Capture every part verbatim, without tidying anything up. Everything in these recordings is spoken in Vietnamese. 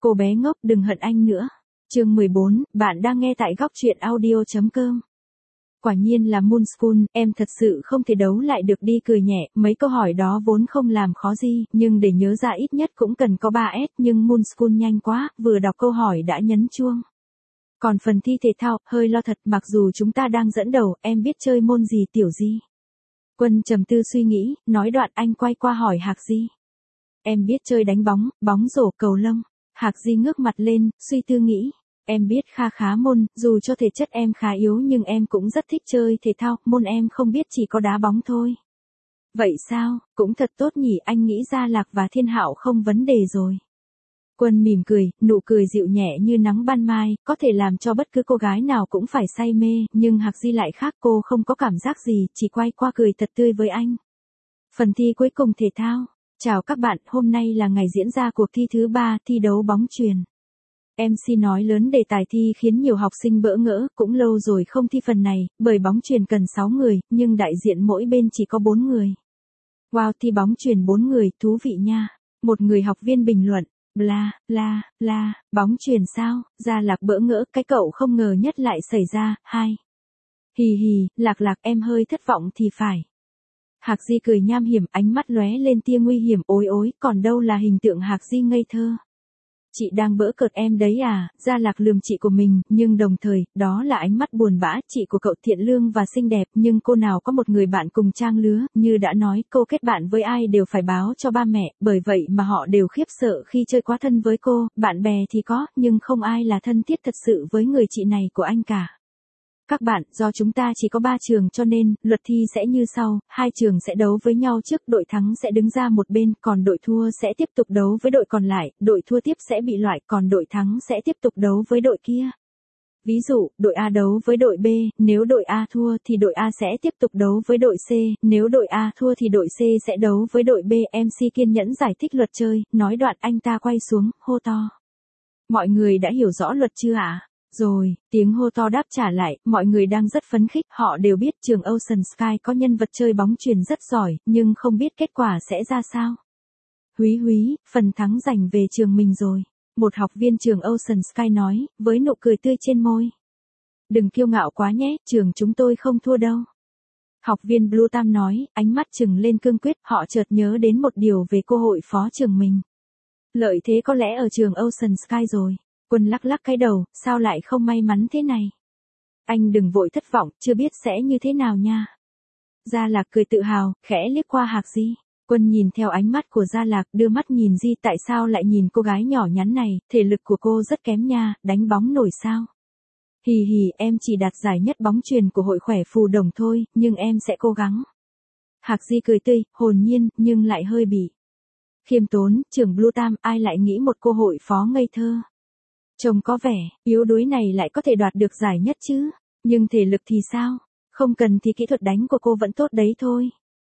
Cô bé ngốc đừng hận anh nữa. Chương mười bốn, bạn đang nghe tại góc truyện audio.com. Quả nhiên là Moon School, em thật sự không thể đấu lại được đi cười nhẹ, mấy câu hỏi đó vốn không làm khó gì, nhưng để nhớ ra ít nhất cũng cần có ba S, nhưng Moon School nhanh quá, vừa đọc câu hỏi đã nhấn chuông. Còn phần thi thể thao, hơi lo thật, mặc dù chúng ta đang dẫn đầu, em biết chơi môn gì tiểu Di? Quân trầm tư suy nghĩ, nói đoạn anh quay qua hỏi Hạc Di. Em biết chơi đánh bóng, bóng rổ, cầu lông. Hạc Di ngước mặt lên, suy tư nghĩ. Em biết kha khá môn, dù cho thể chất em khá yếu nhưng em cũng rất thích chơi thể thao, môn em không biết chỉ có đá bóng thôi. Vậy sao, cũng thật tốt nhỉ, anh nghĩ Gia Lạc và Thiên Hạo không vấn đề rồi. Quân mỉm cười, nụ cười dịu nhẹ như nắng ban mai, có thể làm cho bất cứ cô gái nào cũng phải say mê, nhưng Hạc Di lại khác, cô không có cảm giác gì, chỉ quay qua cười thật tươi với anh. Phần thi cuối cùng thể thao. Chào các bạn, hôm nay là ngày diễn ra cuộc thi thứ ba, thi đấu bóng chuyền. em xê nói lớn đề tài thi khiến nhiều học sinh bỡ ngỡ, cũng lâu rồi không thi phần này, bởi bóng chuyền cần sáu người, nhưng đại diện mỗi bên chỉ có bốn người. Wow, thi bóng chuyền bốn người, thú vị nha. Một người học viên bình luận, bla, la, la, bóng chuyền sao, Gia Lạc bỡ ngỡ, cái cậu không ngờ nhất lại xảy ra, hai. Hì hì, Lạc Lạc em hơi thất vọng thì phải. Hạc Di cười nham hiểm, ánh mắt lóe lên tia nguy hiểm, ối ối, còn đâu là hình tượng Hạc Di ngây thơ. Chị đang bỡ cợt em đấy à, Gia Lạc lườm chị của mình, nhưng đồng thời, đó là ánh mắt buồn bã, chị của cậu thiện lương và xinh đẹp, nhưng cô nào có một người bạn cùng trang lứa, như đã nói, cô kết bạn với ai đều phải báo cho ba mẹ, bởi vậy mà họ đều khiếp sợ khi chơi quá thân với cô, bạn bè thì có, nhưng không ai là thân thiết thật sự với người chị này của anh cả. Các bạn, do chúng ta chỉ có ba trường cho nên, luật thi sẽ như sau, hai trường sẽ đấu với nhau trước, đội thắng sẽ đứng ra một bên, còn đội thua sẽ tiếp tục đấu với đội còn lại, đội thua tiếp sẽ bị loại, còn đội thắng sẽ tiếp tục đấu với đội kia. Ví dụ, đội A đấu với đội B, nếu đội A thua thì đội A sẽ tiếp tục đấu với đội C, nếu đội A thua thì đội C sẽ đấu với đội B. em xê kiên nhẫn giải thích luật chơi, nói đoạn anh ta quay xuống, hô to. Mọi người đã hiểu rõ luật chưa ạ? À? Rồi, tiếng hô to đáp trả lại, mọi người đang rất phấn khích, họ đều biết trường Ocean Sky có nhân vật chơi bóng chuyền rất giỏi, nhưng không biết kết quả sẽ ra sao. Húy húy, phần thắng giành về trường mình rồi. Một học viên trường Ocean Sky nói, với nụ cười tươi trên môi. Đừng kiêu ngạo quá nhé, trường chúng tôi không thua đâu. Học viên Blue Tam nói, ánh mắt trừng lên cương quyết, họ chợt nhớ đến một điều về cô hội phó trường mình. Lợi thế có lẽ ở trường Ocean Sky rồi. Quân lắc lắc cái đầu, sao lại không may mắn thế này? Anh đừng vội thất vọng, chưa biết sẽ như thế nào nha. Gia Lạc cười tự hào, khẽ liếc qua Hạc Di. Quân nhìn theo ánh mắt của Gia Lạc, đưa mắt nhìn Di, tại sao lại nhìn cô gái nhỏ nhắn này, thể lực của cô rất kém nha, đánh bóng nổi sao? Hì hì, em chỉ đạt giải nhất bóng chuyền của hội khỏe phù đồng thôi, nhưng em sẽ cố gắng. Hạc Di cười tươi, hồn nhiên, nhưng lại hơi bị khiêm tốn, trưởng Blue Tam, ai lại nghĩ một cô hội phó ngây thơ. Trông có vẻ, yếu đuối này lại có thể đoạt được giải nhất chứ, nhưng thể lực thì sao? Không cần thì kỹ thuật đánh của cô vẫn tốt đấy thôi.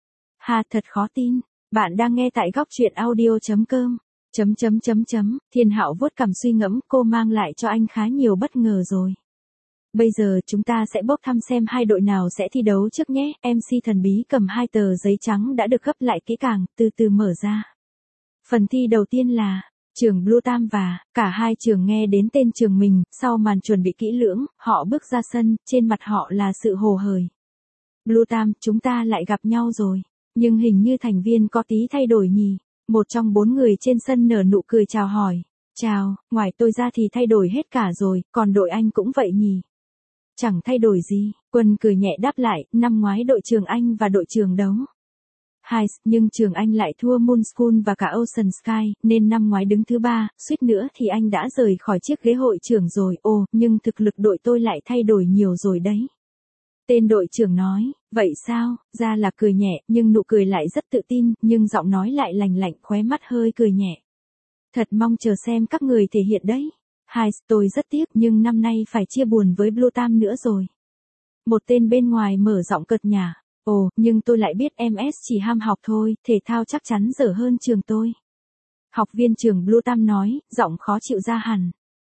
Ha, thật khó tin, bạn đang nghe tại góc truyện audio.com. Chấm chấm chấm chấm, Thiên Hạo vuốt cằm suy ngẫm, cô mang lại cho anh khá nhiều bất ngờ rồi. Bây giờ chúng ta sẽ bốc thăm xem hai đội nào sẽ thi đấu trước nhé, em xê thần bí cầm hai tờ giấy trắng đã được gấp lại kỹ càng, từ từ mở ra. Phần thi đầu tiên là trường Blue Tam và cả hai trường nghe đến tên trường mình, sau màn chuẩn bị kỹ lưỡng, họ bước ra sân, trên mặt họ là sự hồ hởi. Blue Tam, chúng ta lại gặp nhau rồi, nhưng hình như thành viên có tí thay đổi nhỉ. Một trong bốn người trên sân nở nụ cười chào hỏi. Chào, ngoài tôi ra thì thay đổi hết cả rồi, còn đội anh cũng vậy nhỉ. Chẳng thay đổi gì, Quân cười nhẹ đáp lại, năm ngoái đội trường anh và đội trường đấu. Hai, nhưng trường anh lại thua Moon School và cả Ocean Sky, nên năm ngoái đứng thứ ba, suýt nữa thì anh đã rời khỏi chiếc ghế hội trưởng rồi, ồ, nhưng thực lực đội tôi lại thay đổi nhiều rồi đấy. Tên đội trưởng nói, vậy sao, Gia Lạc cười nhẹ, nhưng nụ cười lại rất tự tin, nhưng giọng nói lại lành lạnh, khóe mắt hơi cười nhẹ. Thật mong chờ xem các người thể hiện đấy. Hai, tôi rất tiếc, nhưng năm nay phải chia buồn với Blue Tam nữa rồi. Một tên bên ngoài mở giọng cợt nhả. Ồ, nhưng tôi lại biết em ét chỉ ham học thôi, thể thao chắc chắn dở hơn trường tôi. Học viên trường Blue Tam nói, giọng khó chịu ra hẳn.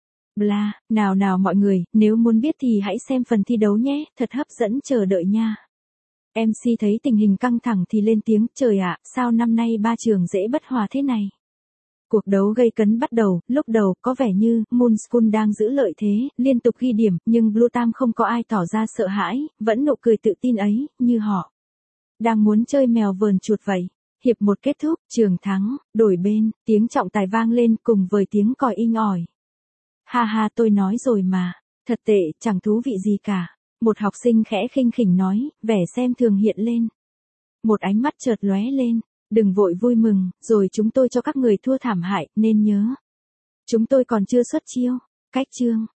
Bla, nào nào mọi người, nếu muốn biết thì hãy xem phần thi đấu nhé, thật hấp dẫn, chờ đợi nha. em xê thấy tình hình căng thẳng thì lên tiếng, trời ạ, sao năm nay ba trường dễ bất hòa thế này? Cuộc đấu gây cấn bắt đầu, lúc đầu có vẻ như Moon School đang giữ lợi thế, liên tục ghi điểm, nhưng Blue Tam không có ai tỏ ra sợ hãi, vẫn nụ cười tự tin ấy, như họ đang muốn chơi mèo vờn chuột vậy. Hiệp một kết thúc, Trường thắng, đổi bên, tiếng trọng tài vang lên cùng với tiếng còi inh ỏi. Ha ha, tôi nói rồi mà, thật tệ, chẳng thú vị gì cả. Một học sinh khẽ khinh khỉnh nói, vẻ xem thường hiện lên. Một ánh mắt chợt lóe lên, đừng vội vui mừng, rồi chúng tôi cho các người thua thảm hại, nên nhớ. Chúng tôi còn chưa xuất chiêu. Cách chương.